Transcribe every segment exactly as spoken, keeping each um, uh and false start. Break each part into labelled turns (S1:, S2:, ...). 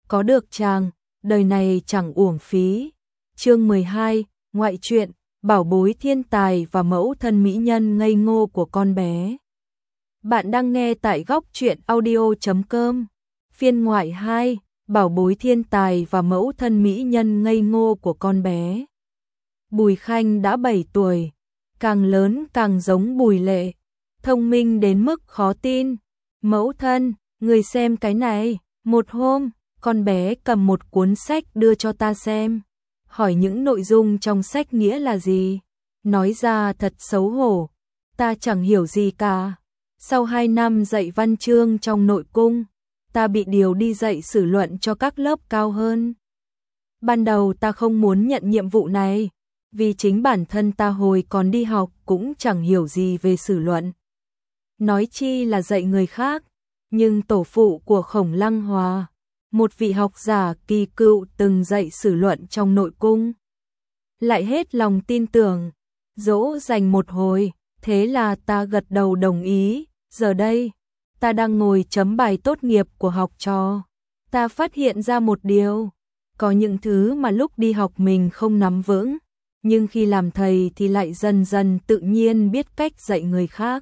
S1: có được chàng, đời này chẳng uổng phí. Chương mười hai, ngoại truyện, bảo bối thiên tài và mẫu thân mỹ nhân ngây ngô của con bé. Bạn đang nghe tại góc truyện audio chấm com. Phiên ngoại hai, bảo bối thiên tài và mẫu thân mỹ nhân ngây ngô của con bé. Bùi Khanh đã bảy tuổi, càng lớn càng giống Bùi Lệ, thông minh đến mức khó tin. Mẫu thân, người xem cái này. Một hôm, con bé cầm một cuốn sách đưa cho ta xem, hỏi những nội dung trong sách nghĩa là gì. Nói ra thật xấu hổ, ta chẳng hiểu gì cả. Sau hai năm dạy văn chương trong nội cung, ta bị điều đi dạy sử luận cho các lớp cao hơn. Ban đầu ta không muốn nhận nhiệm vụ này, vì chính bản thân ta hồi còn đi học cũng chẳng hiểu gì về sử luận, nói chi là dạy người khác. Nhưng tổ phụ của Khổng Lăng Hòa, một vị học giả kỳ cựu từng dạy sử luận trong nội cung, lại hết lòng tin tưởng, dỗ dành một hồi, thế là ta gật đầu đồng ý. Giờ đây, ta đang ngồi chấm bài tốt nghiệp của học trò. Ta phát hiện ra một điều, có những thứ mà lúc đi học mình không nắm vững, nhưng khi làm thầy thì lại dần dần tự nhiên biết cách dạy người khác.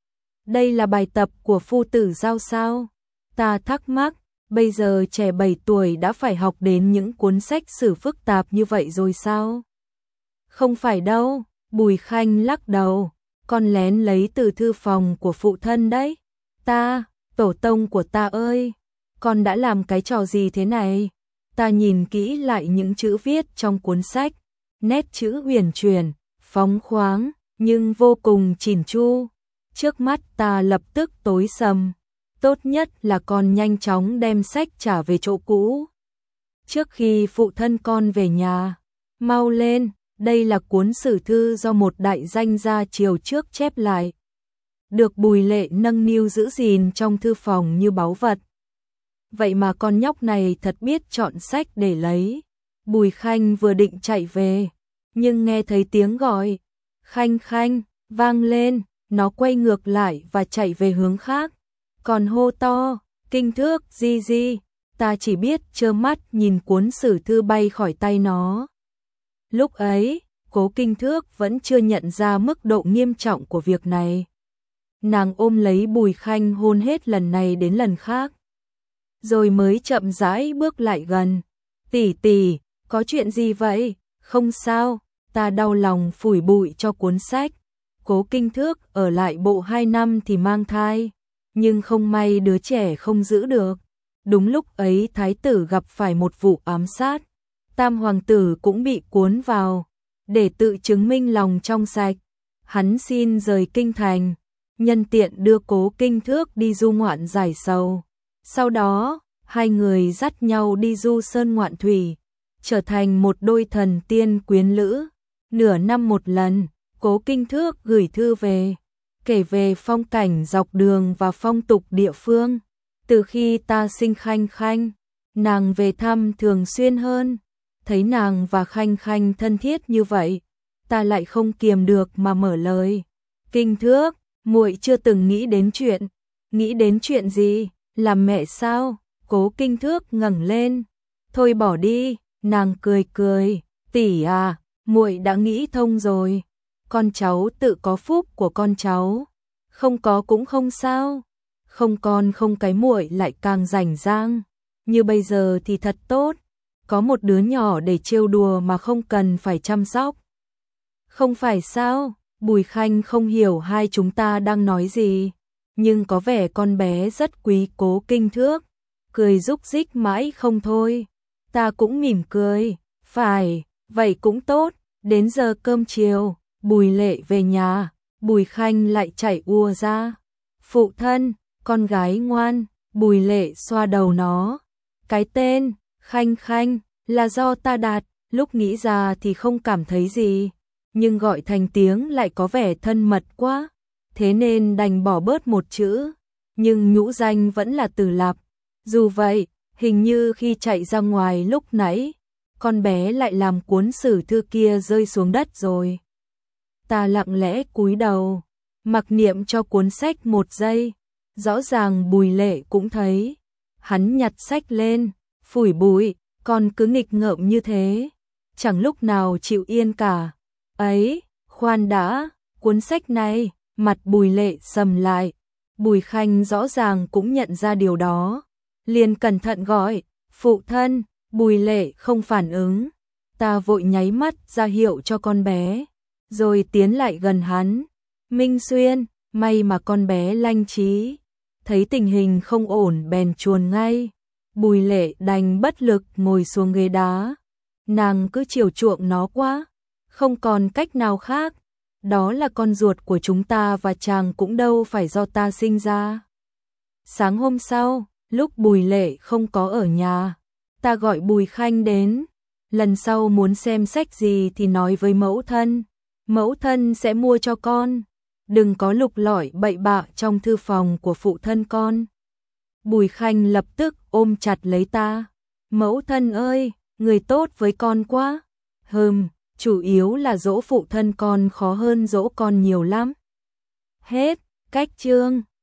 S1: Đây là bài tập của Phu Tử Giao sao? Ta thắc mắc, bây giờ trẻ bảy tuổi đã phải học đến những cuốn sách sử phức tạp như vậy rồi sao? Không phải đâu, Bùi Khanh lắc đầu, con lén lấy từ thư phòng của phụ thân đấy. Ta, tổ tông của ta ơi, con đã làm cái trò gì thế này? Ta nhìn kỹ lại những chữ viết trong cuốn sách, nét chữ huyền chuyển, phóng khoáng, nhưng vô cùng chỉn chu. Trước mắt ta lập tức tối sầm, tốt nhất là con nhanh chóng đem sách trả về chỗ cũ, trước khi phụ thân con về nhà. Mau lên, đây là cuốn sử thư do một đại danh gia triều trước chép lại, được Bùi Lệ nâng niu giữ gìn trong thư phòng như báu vật. Vậy mà con nhóc này thật biết chọn sách để lấy. Bùi Khanh vừa định chạy về, nhưng nghe thấy tiếng gọi Khanh Khanh vang lên, nó quay ngược lại và chạy về hướng khác, còn hô to Kinh Thước di di. Ta chỉ biết trơ mắt nhìn cuốn sử thư bay khỏi tay nó. Lúc ấy, Cố Kinh Thước vẫn chưa nhận ra mức độ nghiêm trọng của việc này. Nàng ôm lấy Bùi Khanh hôn hết lần này đến lần khác, rồi mới chậm rãi bước lại gần. Tỷ tỷ, có chuyện gì vậy? Không sao, ta đau lòng phủi bụi cho cuốn sách. Cố Kinh Thước ở lại bộ hai năm thì mang thai, nhưng không may đứa trẻ không giữ được. Đúng lúc ấy thái tử gặp phải một vụ ám sát, tam hoàng tử cũng bị cuốn vào. Để tự chứng minh lòng trong sạch, hắn xin rời kinh thành, nhân tiện đưa Cố Kinh Thước đi du ngoạn giải sầu. Sau đó, hai người dắt nhau đi du sơn ngoạn thủy, trở thành một đôi thần tiên quyến lữ. Nửa năm một lần, Cố Kinh Thước gửi thư về, kể về phong cảnh dọc đường và phong tục địa phương. Từ khi ta sinh Khanh Khanh, nàng về thăm thường xuyên hơn. Thấy nàng và Khanh Khanh thân thiết như vậy, ta lại không kiềm được mà mở lời. Kinh Thước, muội chưa từng nghĩ đến chuyện. Nghĩ đến chuyện gì? Làm mẹ sao? Cố Kinh Thước ngẩng lên. Thôi bỏ đi, nàng cười cười. Tỷ à, muội đã nghĩ thông rồi. Con cháu tự có phúc của con cháu, không có cũng không sao. Không con không cái muội lại càng rảnh rang. Như bây giờ thì thật tốt, có một đứa nhỏ để trêu đùa mà không cần phải chăm sóc. Không phải sao? Bùi Khanh không hiểu hai chúng ta đang nói gì, nhưng có vẻ con bé rất quý Cố Kinh Thước, cười rúc rích mãi không thôi. Ta cũng mỉm cười, phải, vậy cũng tốt. Đến giờ cơm chiều, Bùi Lệ về nhà, Bùi Khanh lại chạy ùa ra. Phụ thân, con gái ngoan. Bùi Lệ xoa đầu nó. Cái tên Khanh Khanh là do ta đặt, lúc nghĩ ra thì không cảm thấy gì, nhưng gọi thành tiếng lại có vẻ thân mật quá, thế nên đành bỏ bớt một chữ, nhưng nhũ danh vẫn là Từ Lạp. Dù vậy, hình như khi chạy ra ngoài lúc nãy, con bé lại làm cuốn sử thư kia rơi xuống đất rồi. Ta lặng lẽ cúi đầu, mặc niệm cho cuốn sách một giây, rõ ràng Bùi Lệ cũng thấy. Hắn nhặt sách lên, Phủi bụi, con cứ nghịch ngợm như thế, chẳng lúc nào chịu yên cả. Ấy, khoan đã, cuốn sách này, mặt Bùi Lệ sầm lại. Bùi Khanh rõ ràng cũng nhận ra điều đó, liền cẩn thận gọi, phụ thân. Bùi Lệ không phản ứng, ta vội nháy mắt ra hiệu cho con bé, rồi tiến lại gần hắn. Minh Xuyên, may mà con bé lanh trí, thấy tình hình không ổn bèn chuồn ngay. Bùi Lệ đành bất lực ngồi xuống ghế đá, nàng cứ chiều chuộng nó quá, không còn cách nào khác, đó là con ruột của chúng ta và chàng cũng đâu phải do ta sinh ra. Sáng hôm sau, lúc Bùi Lệ không có ở nhà, ta gọi Bùi Khanh đến, lần sau muốn xem sách gì thì nói với mẫu thân, mẫu thân sẽ mua cho con, đừng có lục lọi bậy bạ trong thư phòng của phụ thân con. Bùi Khanh lập tức ôm chặt lấy ta, mẫu thân ơi, người tốt với con quá. Hừm, chủ yếu là dỗ phụ thân con khó hơn dỗ con nhiều lắm. Hết, cách chương.